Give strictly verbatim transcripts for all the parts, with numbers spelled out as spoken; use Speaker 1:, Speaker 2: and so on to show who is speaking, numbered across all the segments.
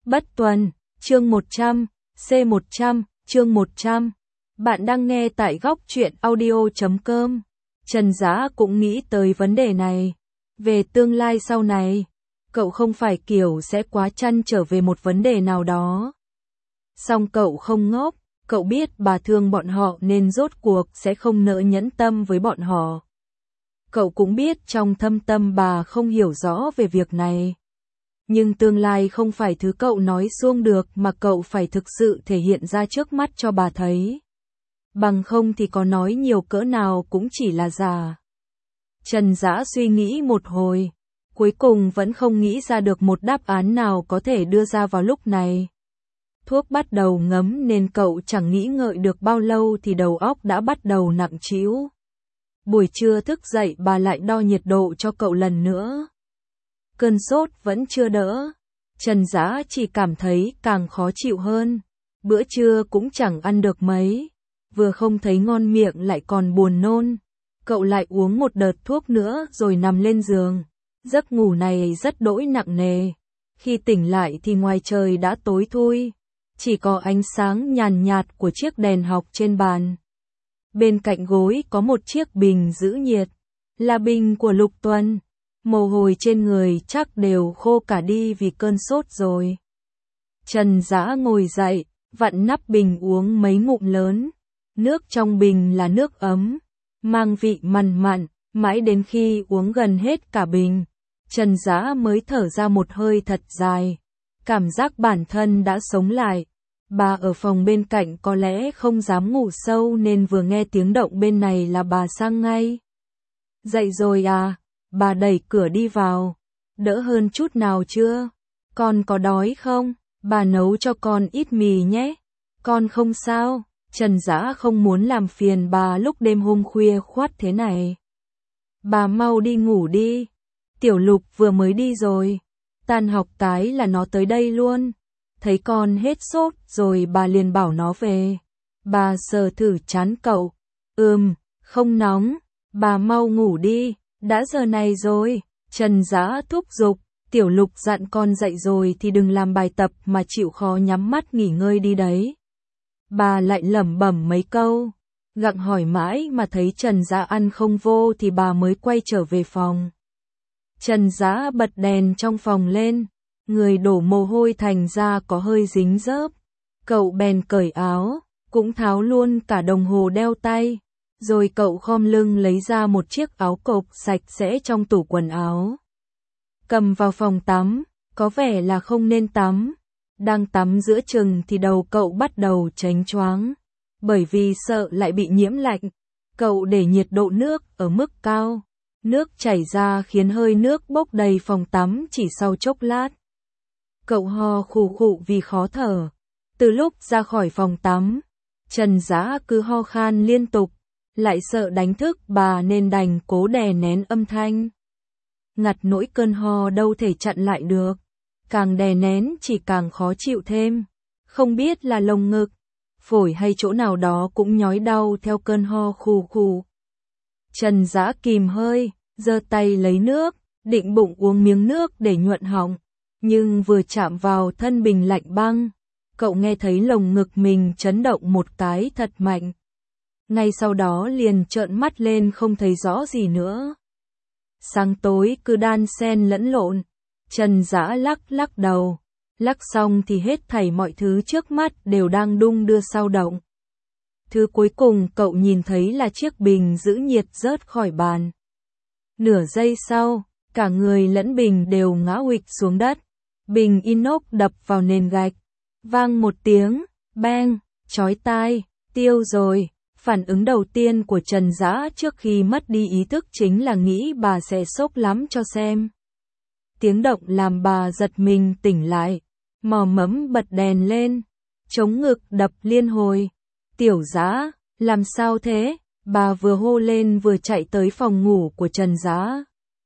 Speaker 1: Bất Tuần, chương một trăm, C một trăm, chương một trăm. Bạn đang nghe tại góc truyện audio chấm com. Trần Dã cũng nghĩ tới vấn đề này. Về tương lai sau này, cậu không phải kiểu sẽ quá trăn trở về một vấn đề nào đó. Song cậu không ngốc, cậu biết bà thương bọn họ nên rốt cuộc sẽ không nỡ nhẫn tâm với bọn họ. Cậu cũng biết trong thâm tâm bà không hiểu rõ về việc này. Nhưng tương lai không phải thứ cậu nói suông được mà cậu phải thực sự thể hiện ra trước mắt cho bà thấy. Bằng không thì có nói nhiều cỡ nào cũng chỉ là giả. Trần Dã suy nghĩ một hồi, cuối cùng vẫn không nghĩ ra được một đáp án nào có thể đưa ra vào lúc này. Thuốc bắt đầu ngấm nên cậu chẳng nghĩ ngợi được bao lâu thì đầu óc đã bắt đầu nặng trĩu. Buổi trưa thức dậy bà lại đo nhiệt độ cho cậu lần nữa. Cơn sốt vẫn chưa đỡ. Trần Dã chỉ cảm thấy càng khó chịu hơn. Bữa trưa cũng chẳng ăn được mấy. Vừa không thấy ngon miệng lại còn buồn nôn. Cậu lại uống một đợt thuốc nữa rồi nằm lên giường. Giấc ngủ này rất đỗi nặng nề. Khi tỉnh lại thì ngoài trời đã tối thui. Chỉ có ánh sáng nhàn nhạt của chiếc đèn học trên bàn. Bên cạnh gối có một chiếc bình giữ nhiệt. Là bình của Lục Tuần. Mồ hôi trên người chắc đều khô cả đi vì cơn sốt rồi. Trần Dã ngồi dậy, vặn nắp bình uống mấy ngụm lớn. Nước trong bình là nước ấm, mang vị mặn mặn, mãi đến khi uống gần hết cả bình. Trần Dã mới thở ra một hơi thật dài. Cảm giác bản thân đã sống lại. Bà ở phòng bên cạnh có lẽ không dám ngủ sâu nên vừa nghe tiếng động bên này là bà sang ngay. Dậy rồi à? Bà đẩy cửa đi vào. Đỡ hơn chút nào chưa? Con có đói không? Bà nấu cho con ít mì nhé. Con không sao. Trần Dã không muốn làm phiền bà lúc đêm hôm khuya khoắt thế này. Bà mau đi ngủ đi. Tiểu Lục vừa mới đi rồi. Tan học cái là nó tới đây luôn. Thấy con hết sốt rồi bà liền bảo nó về. Bà sờ thử trán cậu. Ừm, không nóng. Bà mau ngủ đi. Đã giờ này rồi. Trần Dã thúc giục. Tiểu Lục dặn con dậy rồi thì đừng làm bài tập mà chịu khó nhắm mắt nghỉ ngơi đi đấy. Bà lại lẩm bẩm mấy câu. Gặng hỏi mãi mà thấy Trần Dã ăn không vô thì bà mới quay trở về phòng. Trần Dã bật đèn trong phòng lên. Người đổ mồ hôi thành ra có hơi dính dớp. Cậu bèn cởi áo, cũng tháo luôn cả đồng hồ đeo tay. Rồi cậu khom lưng lấy ra một chiếc áo cộc sạch sẽ trong tủ quần áo. Cầm vào phòng tắm, có vẻ là không nên tắm. Đang tắm giữa chừng thì đầu cậu bắt đầu chánh choáng. Bởi vì sợ lại bị nhiễm lạnh, cậu để nhiệt độ nước ở mức cao. Nước chảy ra khiến hơi nước bốc đầy phòng tắm chỉ sau chốc lát. Cậu ho khù khụ vì khó thở. Từ lúc ra khỏi phòng tắm, Trần Dã cứ ho khan liên tục. Lại sợ đánh thức bà nên đành cố đè nén âm thanh. Ngặt nỗi cơn ho đâu thể chặn lại được. Càng đè nén chỉ càng khó chịu thêm. Không biết là lồng ngực, phổi hay chỗ nào đó cũng nhói đau theo cơn ho khù khù. Trần Dã kìm hơi, giơ tay lấy nước, định bụng uống miếng nước để nhuận họng. Nhưng vừa chạm vào thân bình lạnh băng, cậu nghe thấy lồng ngực mình chấn động một cái thật mạnh. Ngay sau đó liền trợn mắt lên không thấy rõ gì nữa. Sáng tối cứ đan xen lẫn lộn. Trần Dã lắc lắc đầu. Lắc xong thì hết thảy mọi thứ trước mắt đều đang đung đưa sao động. Thứ cuối cùng cậu nhìn thấy là chiếc bình giữ nhiệt rớt khỏi bàn. Nửa giây sau, cả người lẫn bình đều ngã huỵch xuống đất. Bình inox đập vào nền gạch. Vang một tiếng, beng, chói tai, tiêu rồi. Phản ứng đầu tiên của Trần Dã trước khi mất đi ý thức chính là nghĩ bà sẽ sốc lắm cho xem. Tiếng động làm bà giật mình tỉnh lại. Mò mẫm bật đèn lên. Chống ngực đập liên hồi. Tiểu Dã, làm sao thế? Bà vừa hô lên vừa chạy tới phòng ngủ của Trần Dã.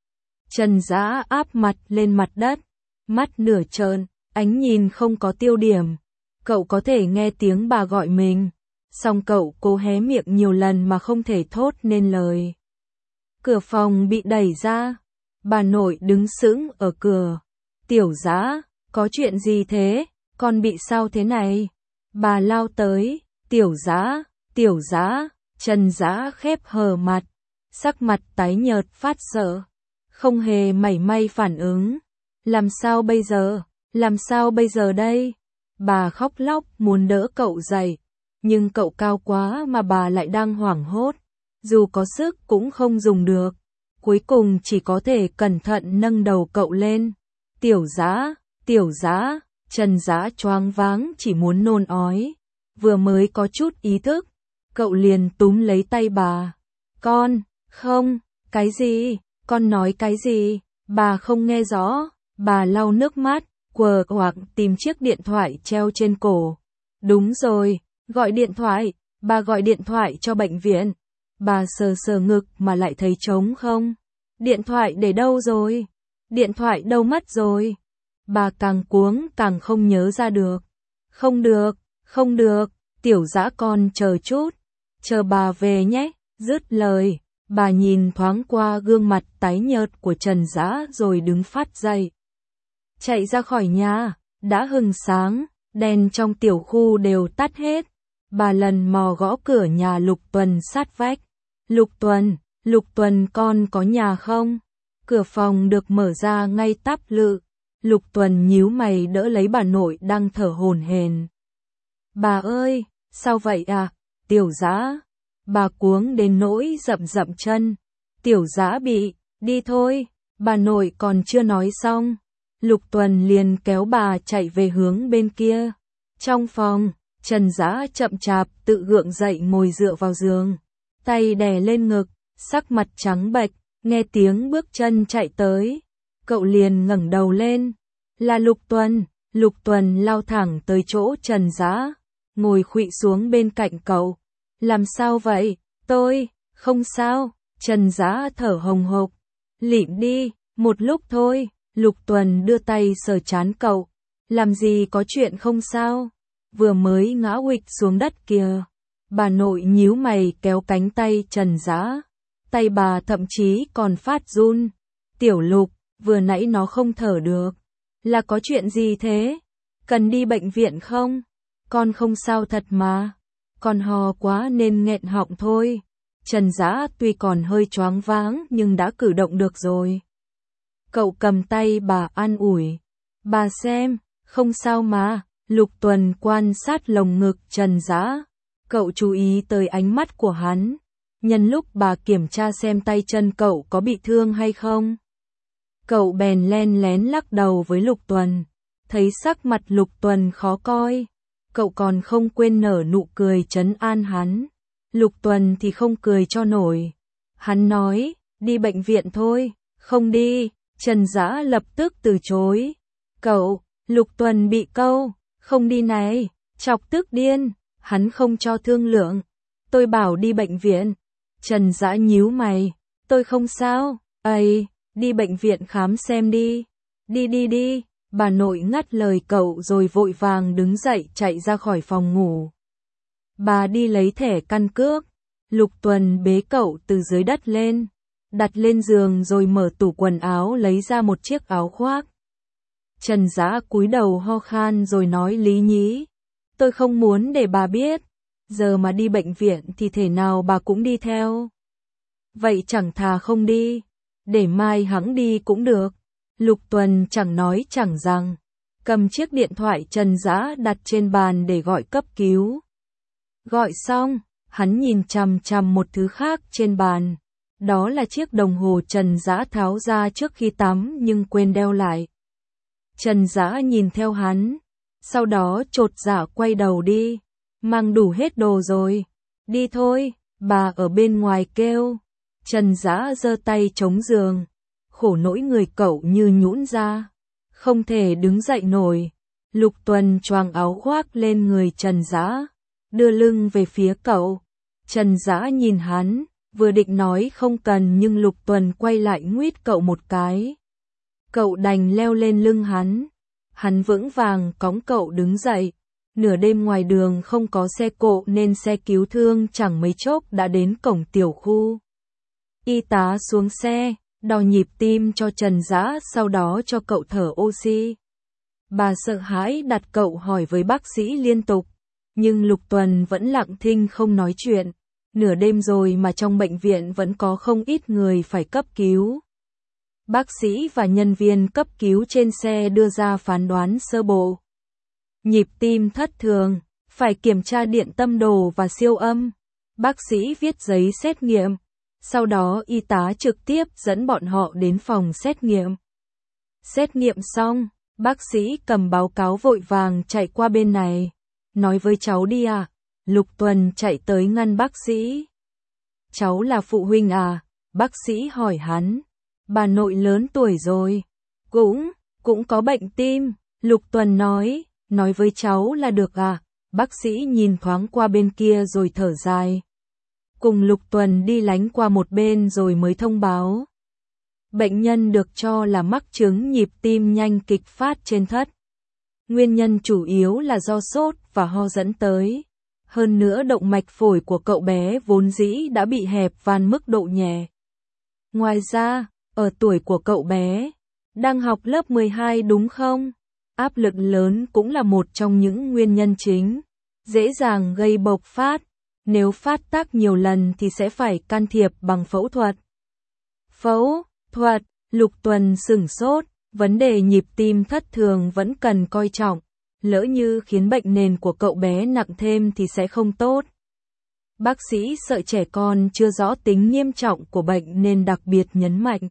Speaker 1: Trần Dã áp mặt lên mặt đất. Mắt nửa trợn, ánh nhìn không có tiêu điểm. Cậu có thể nghe tiếng bà gọi mình. Song cậu cố hé miệng nhiều lần mà không thể thốt nên lời. Cửa phòng bị đẩy ra. Bà nội đứng sững ở cửa. Tiểu Dã, có chuyện gì thế? con bị sao thế này? Bà lao tới, Tiểu Dã, Tiểu Dã, Trần Dã khép hờ mặt, sắc mặt tái nhợt phát sợ, không hề mảy may phản ứng. Làm sao bây giờ? Làm sao bây giờ đây? Bà khóc lóc muốn đỡ cậu dậy, nhưng cậu cao quá mà bà lại đang hoảng hốt, dù có sức cũng không dùng được. Cuối cùng chỉ có thể cẩn thận nâng đầu cậu lên. Tiểu Dã, Tiểu Dã, Trần Dã choáng váng chỉ muốn nôn ói. Vừa mới có chút ý thức, cậu liền túm lấy tay bà. Con, không, cái gì, con nói cái gì, bà không nghe rõ. Bà lau nước mắt, quờ hoặc tìm chiếc điện thoại treo trên cổ. Đúng rồi, gọi điện thoại, bà gọi điện thoại cho bệnh viện. Bà sờ sờ ngực mà lại thấy trống không. Điện thoại để đâu rồi? Điện thoại đâu mất rồi? Bà càng cuống càng không nhớ ra được. Không được, không được, Tiểu Dã con chờ chút. Chờ bà về nhé, dứt lời. Bà nhìn thoáng qua gương mặt tái nhợt của Trần Dã rồi đứng phát dậy. Chạy ra khỏi nhà, đã hừng sáng, đèn trong tiểu khu đều tắt hết. Bà lần mò gõ cửa nhà Lục Tuần sát vách. Lục Tuần, Lục Tuần con có nhà không? Cửa phòng được mở ra ngay tắp lự. Lục Tuần nhíu mày đỡ lấy bà nội đang thở hổn hển. Bà ơi, sao vậy à? Tiểu Dã. Bà cuống đến nỗi dậm dậm chân. Tiểu Dã bị, đi thôi. Bà nội còn chưa nói xong. Lục Tuần liền kéo bà chạy về hướng bên kia. Trong phòng, Trần Dã chậm chạp tự gượng dậy ngồi dựa vào giường. Tay đè lên ngực, sắc mặt trắng bệch, nghe tiếng bước chân chạy tới. Cậu liền ngẩng đầu lên. Là Lục Tuần. Lục Tuần lao thẳng tới chỗ Trần Dã, ngồi khuỵu xuống bên cạnh cậu. Làm sao vậy? Tôi, không sao. Trần Dã thở hồng hộc. Lịm đi, một lúc thôi. Lục Tuần đưa tay sờ trán cậu. Làm gì có chuyện không sao? Vừa mới ngã huỵch xuống đất kìa. Bà nội nhíu mày kéo cánh tay Trần Dã. Tay bà thậm chí còn phát run. Tiểu Lục, vừa nãy nó không thở được. Là có chuyện gì thế? Cần đi bệnh viện không? Con không sao thật mà. Con ho quá nên nghẹn họng thôi. Trần Dã tuy còn hơi choáng váng nhưng đã cử động được rồi. Cậu cầm tay bà an ủi. Bà xem, không sao mà. Lục Tuần quan sát lồng ngực Trần Dã. Cậu chú ý tới ánh mắt của hắn. Nhân lúc bà kiểm tra xem tay chân cậu có bị thương hay không. Cậu bèn len lén lắc đầu với Lục Tuần. Thấy sắc mặt Lục Tuần khó coi. Cậu còn không quên nở nụ cười trấn an hắn. Lục Tuần thì không cười cho nổi. Hắn nói, đi bệnh viện thôi. Không đi. Trần Dã lập tức từ chối. Cậu, Lục Tuần bị câu. Không đi này. Chọc tức điên. Hắn không cho thương lượng. Tôi bảo đi bệnh viện. Trần Dã nhíu mày. Tôi không sao. Ây, đi bệnh viện khám xem đi. Đi đi đi. Bà nội ngắt lời cậu rồi vội vàng đứng dậy chạy ra khỏi phòng ngủ. Bà đi lấy thẻ căn cước. Lục Tuần bế cậu từ dưới đất lên. Đặt lên giường rồi mở tủ quần áo lấy ra một chiếc áo khoác. Trần Dã cúi đầu ho khan rồi nói lý nhí. Tôi không muốn để bà biết. Giờ mà đi bệnh viện thì thể nào bà cũng đi theo. Vậy chẳng thà không đi. Để mai hẵng đi cũng được. Lục Tuần chẳng nói chẳng rằng. Cầm chiếc điện thoại Trần Dã đặt trên bàn để gọi cấp cứu. Gọi xong, hắn nhìn chằm chằm một thứ khác trên bàn. Đó là chiếc đồng hồ Trần Dã tháo ra trước khi tắm nhưng quên đeo lại. Trần Dã nhìn theo hắn. Sau đó chột dạ quay đầu đi. Mang đủ hết đồ rồi. Đi thôi, bà ở bên ngoài kêu. Trần Dã giơ tay chống giường. Khổ nỗi người cậu như nhũn ra. Không thể đứng dậy nổi. Lục Tuần choàng áo khoác lên người Trần Dã. Đưa lưng về phía cậu. Trần Dã nhìn hắn. Vừa định nói không cần nhưng Lục Tuần quay lại nguýt cậu một cái. Cậu đành leo lên lưng hắn. Hắn vững vàng cõng cậu đứng dậy. Nửa đêm ngoài đường không có xe cộ nên xe cứu thương chẳng mấy chốc đã đến cổng tiểu khu. Y tá xuống xe, đo nhịp tim cho Trần Dã sau đó cho cậu thở oxy. Bà sợ hãi đặt cậu hỏi với bác sĩ liên tục, nhưng Lục Tuần vẫn lặng thinh không nói chuyện. Nửa đêm rồi mà trong bệnh viện vẫn có không ít người phải cấp cứu. Bác sĩ và nhân viên cấp cứu trên xe đưa ra phán đoán sơ bộ. Nhịp tim thất thường, phải kiểm tra điện tâm đồ và siêu âm. Bác sĩ viết giấy xét nghiệm. Sau đó y tá trực tiếp dẫn bọn họ đến phòng xét nghiệm. Xét nghiệm xong, bác sĩ cầm báo cáo vội vàng chạy qua bên này. Nói với cháu đi à? Lục Tuần chạy tới ngăn bác sĩ. Cháu là phụ huynh à? Bác sĩ hỏi hắn. Bà nội lớn tuổi rồi. Cũng, cũng có bệnh tim. Lục Tuần nói, nói với cháu là được à? Bác sĩ nhìn thoáng qua bên kia rồi thở dài. Cùng Lục Tuần đi lánh qua một bên rồi mới thông báo. Bệnh nhân được cho là mắc chứng nhịp tim nhanh kịch phát trên thất. Nguyên nhân chủ yếu là do sốt và ho dẫn tới. Hơn nữa động mạch phổi của cậu bé vốn dĩ đã bị hẹp van mức độ nhẹ. Ngoài ra, ở tuổi của cậu bé, đang học lớp mười hai đúng không? Áp lực lớn cũng là một trong những nguyên nhân chính, dễ dàng gây bộc phát. Nếu phát tác nhiều lần thì sẽ phải can thiệp bằng phẫu thuật. Phẫu thuật, Lục Tuần sửng sốt, vấn đề nhịp tim thất thường vẫn cần coi trọng. Lỡ như khiến bệnh nền của cậu bé nặng thêm thì sẽ không tốt. Bác sĩ sợ trẻ con chưa rõ tính nghiêm trọng của bệnh nên đặc biệt nhấn mạnh.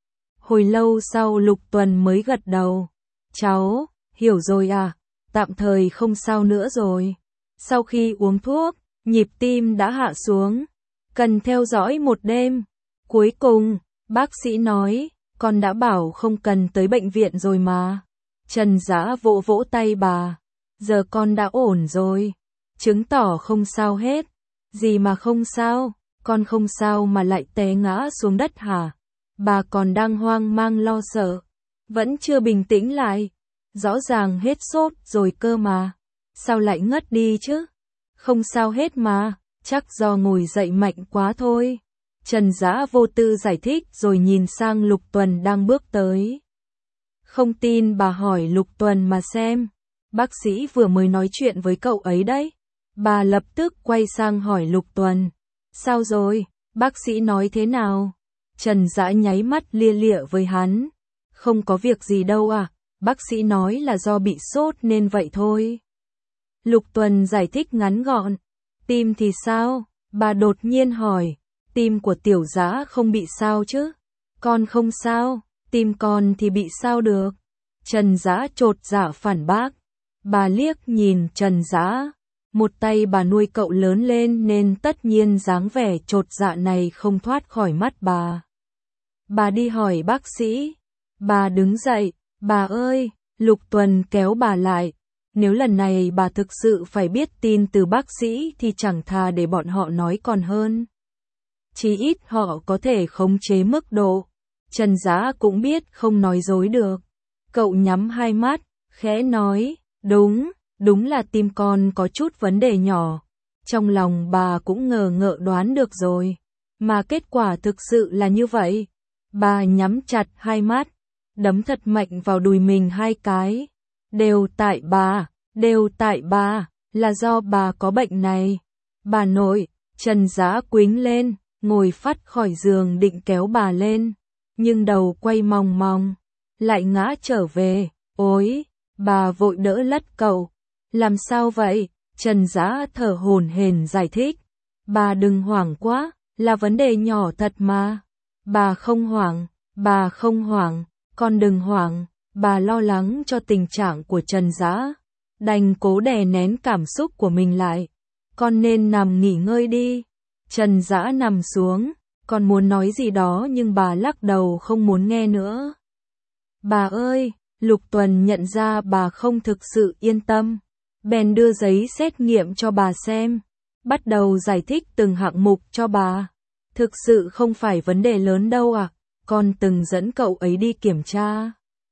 Speaker 1: Hồi lâu sau Lục Tuần mới gật đầu. Cháu, hiểu rồi à, tạm thời không sao nữa rồi. Sau khi uống thuốc, nhịp tim đã hạ xuống. Cần theo dõi một đêm. Cuối cùng, bác sĩ nói, con đã bảo không cần tới bệnh viện rồi mà. Trần Dã vỗ vỗ tay bà. Giờ con đã ổn rồi. Chứng tỏ không sao hết. Gì mà không sao, con không sao mà lại té ngã xuống đất hả? Bà còn đang hoang mang lo sợ. Vẫn chưa bình tĩnh lại. Rõ ràng hết sốt rồi cơ mà. Sao lại ngất đi chứ? Không sao hết mà, chắc do ngồi dậy mạnh quá thôi. Trần Dã vô tư giải thích rồi nhìn sang Lục Tuần đang bước tới. Không tin bà hỏi Lục Tuần mà xem. Bác sĩ vừa mới nói chuyện với cậu ấy đấy. Bà lập tức quay sang hỏi Lục Tuần. Sao rồi? Bác sĩ nói thế nào? Trần Dã nháy mắt lia lịa với hắn. Không có việc gì đâu à, bác sĩ nói là do bị sốt nên vậy thôi. Lục Tuần giải thích ngắn gọn. Tim thì sao? Bà đột nhiên hỏi. Tim của Tiểu Dã không bị sao chứ? Con không sao, tim con thì bị sao được? Trần Dã chột dạ phản bác. Bà liếc nhìn Trần Dã. Một tay bà nuôi cậu lớn lên nên tất nhiên dáng vẻ chột dạ này không thoát khỏi mắt bà. Bà đi hỏi bác sĩ. Bà đứng dậy. Bà ơi, Lục Tuần kéo bà lại. Nếu lần này bà thực sự phải biết tin từ bác sĩ thì chẳng thà để bọn họ nói còn hơn. Chí ít họ có thể khống chế mức độ. Trần Dã cũng biết không nói dối được. Cậu nhắm hai mắt, khẽ nói, đúng, đúng là tim con có chút vấn đề nhỏ. Trong lòng bà cũng ngờ ngợ đoán được rồi. Mà kết quả thực sự là như vậy. Bà nhắm chặt hai mắt, đấm thật mạnh vào đùi mình hai cái. Đều tại bà, đều tại bà, là do bà có bệnh này. Bà nội, Trần Dã quĩnh lên, ngồi phắt khỏi giường định kéo bà lên. Nhưng đầu quay mòng mòng, lại ngã trở về. Ôi, bà vội đỡ lất cậu. Làm sao vậy? Trần Dã thở hổn hển giải thích. Bà đừng hoảng quá, là vấn đề nhỏ thật mà. Bà không hoảng, bà không hoảng, con đừng hoảng. Bà lo lắng cho tình trạng của Trần Dã, đành cố đè nén cảm xúc của mình lại. Con nên nằm nghỉ ngơi đi. Trần Dã nằm xuống, con muốn nói gì đó nhưng bà lắc đầu không muốn nghe nữa. Bà ơi, Lục Tuần nhận ra bà không thực sự yên tâm, bèn đưa giấy xét nghiệm cho bà xem, bắt đầu giải thích từng hạng mục cho bà. Thực sự không phải vấn đề lớn đâu à, con từng dẫn cậu ấy đi kiểm tra.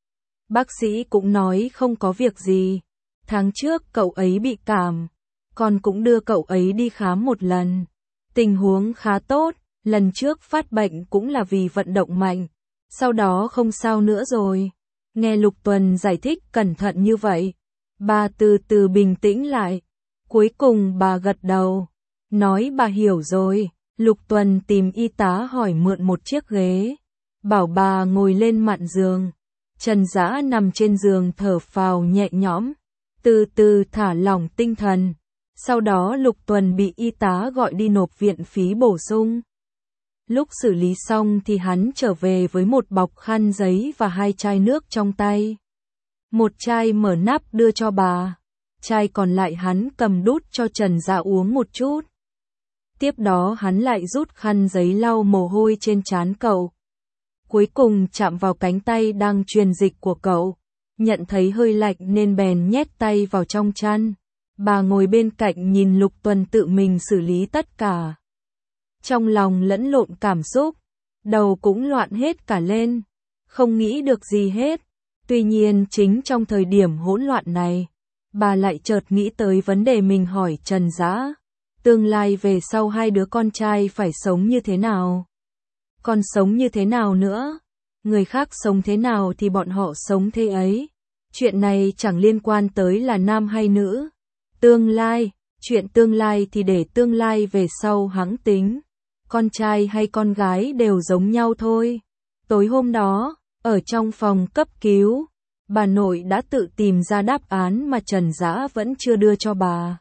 Speaker 1: Bác sĩ cũng nói không có việc gì. Tháng trước cậu ấy bị cảm, con cũng đưa cậu ấy đi khám một lần. Tình huống khá tốt, lần trước phát bệnh cũng là vì vận động mạnh, sau đó không sao nữa rồi. Nghe Lục Tuần giải thích cẩn thận như vậy, bà từ từ bình tĩnh lại. Cuối cùng bà gật đầu, nói bà hiểu rồi. Lục Tuần tìm y tá hỏi mượn một chiếc ghế, bảo bà ngồi lên mạn giường. Trần Dã nằm trên giường thở phào nhẹ nhõm, từ từ thả lỏng tinh thần. Sau đó Lục Tuần bị y tá gọi đi nộp viện phí bổ sung. Lúc xử lý xong thì hắn trở về với một bọc khăn giấy và hai chai nước trong tay. Một chai mở nắp đưa cho bà, chai còn lại hắn cầm đút cho Trần Dã uống một chút. Tiếp đó hắn lại rút khăn giấy lau mồ hôi trên trán cậu. Cuối cùng chạm vào cánh tay đang truyền dịch của cậu, nhận thấy hơi lạnh nên bèn nhét tay vào trong chăn. Bà ngồi bên cạnh nhìn Lục Tuần tự mình xử lý tất cả. Trong lòng lẫn lộn cảm xúc, đầu cũng loạn hết cả lên, không nghĩ được gì hết. Tuy nhiên chính trong thời điểm hỗn loạn này, bà lại chợt nghĩ tới vấn đề mình hỏi Trần Dã. Tương lai về sau hai đứa con trai phải sống như thế nào? Còn sống như thế nào nữa? Người khác sống thế nào thì bọn họ sống thế ấy. Chuyện này chẳng liên quan tới là nam hay nữ. Tương lai, chuyện tương lai thì để tương lai về sau hẵng tính. Con trai hay con gái đều giống nhau thôi. Tối hôm đó, ở trong phòng cấp cứu, bà nội đã tự tìm ra đáp án mà Trần Dã vẫn chưa đưa cho bà.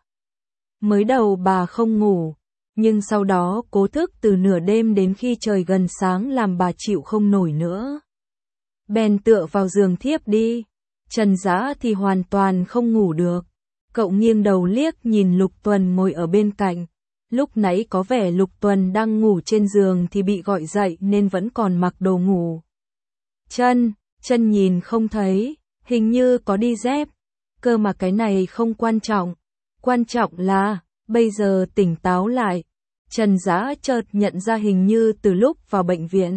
Speaker 1: Mới đầu bà không ngủ, nhưng sau đó cố thức từ nửa đêm đến khi trời gần sáng làm bà chịu không nổi nữa. Bèn tựa vào giường thiếp đi. Trần Dã thì hoàn toàn không ngủ được. Cậu nghiêng đầu liếc nhìn Lục Tuần ngồi ở bên cạnh. Lúc nãy có vẻ Lục Tuần đang ngủ trên giường thì bị gọi dậy nên vẫn còn mặc đồ ngủ. Chân, chân nhìn không thấy, hình như có đi dép. Cơ mà cái này không quan trọng. Quan trọng là, bây giờ tỉnh táo lại. Trần Dã chợt nhận ra hình như từ lúc vào bệnh viện,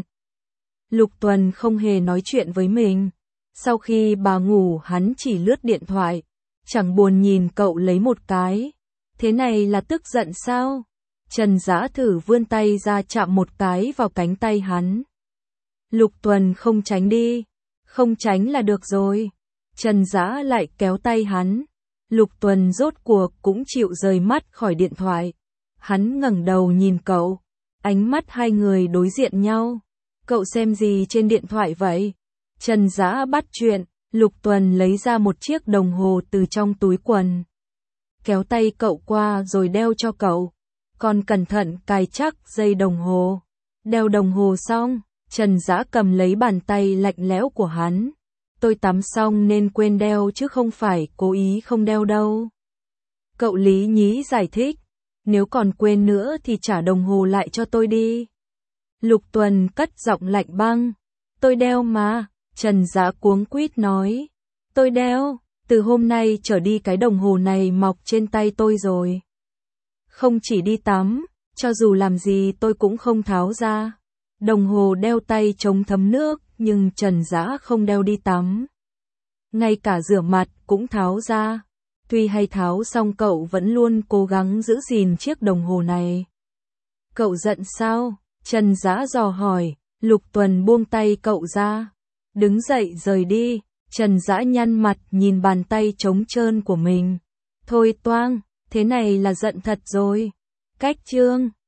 Speaker 1: Lục Tuần không hề nói chuyện với mình. Sau khi bà ngủ hắn chỉ lướt điện thoại, chẳng buồn nhìn cậu lấy một cái. Thế này là tức giận sao? Trần Dã thử vươn tay ra chạm một cái vào cánh tay hắn. Lục Tuần không tránh đi. Không tránh là được rồi. Trần Dã lại kéo tay hắn. Lục Tuần rốt cuộc cũng chịu rời mắt khỏi điện thoại. Hắn ngẩng đầu nhìn cậu. Ánh mắt hai người đối diện nhau. Cậu xem gì trên điện thoại vậy? Trần Dã bắt chuyện. Lục Tuần lấy ra một chiếc đồng hồ từ trong túi quần. Kéo tay cậu qua rồi đeo cho cậu. Còn cẩn thận cài chắc dây đồng hồ. Đeo đồng hồ xong, Trần Dã cầm lấy bàn tay lạnh lẽo của hắn. Tôi tắm xong nên quên đeo chứ không phải cố ý không đeo đâu. Cậu lý nhí giải thích. Nếu còn quên nữa thì trả đồng hồ lại cho tôi đi. Lục Tuần cất giọng lạnh băng. Tôi đeo mà. Trần Dã cuống quýt nói. Tôi đeo. Từ hôm nay trở đi cái đồng hồ này mọc trên tay tôi rồi. Không chỉ đi tắm, cho dù làm gì tôi cũng không tháo ra. Đồng hồ đeo tay chống thấm nước, nhưng Trần Dã không đeo đi tắm. Ngay cả rửa mặt cũng tháo ra. Tuy hay tháo xong cậu vẫn luôn cố gắng giữ gìn chiếc đồng hồ này. Cậu giận sao? Trần Dã dò hỏi. Lục Tuần buông tay cậu ra. Đứng dậy rời đi. Trần Dã nhăn mặt nhìn bàn tay trống trơn của mình. Thôi toang, thế này là giận thật rồi. Cách chương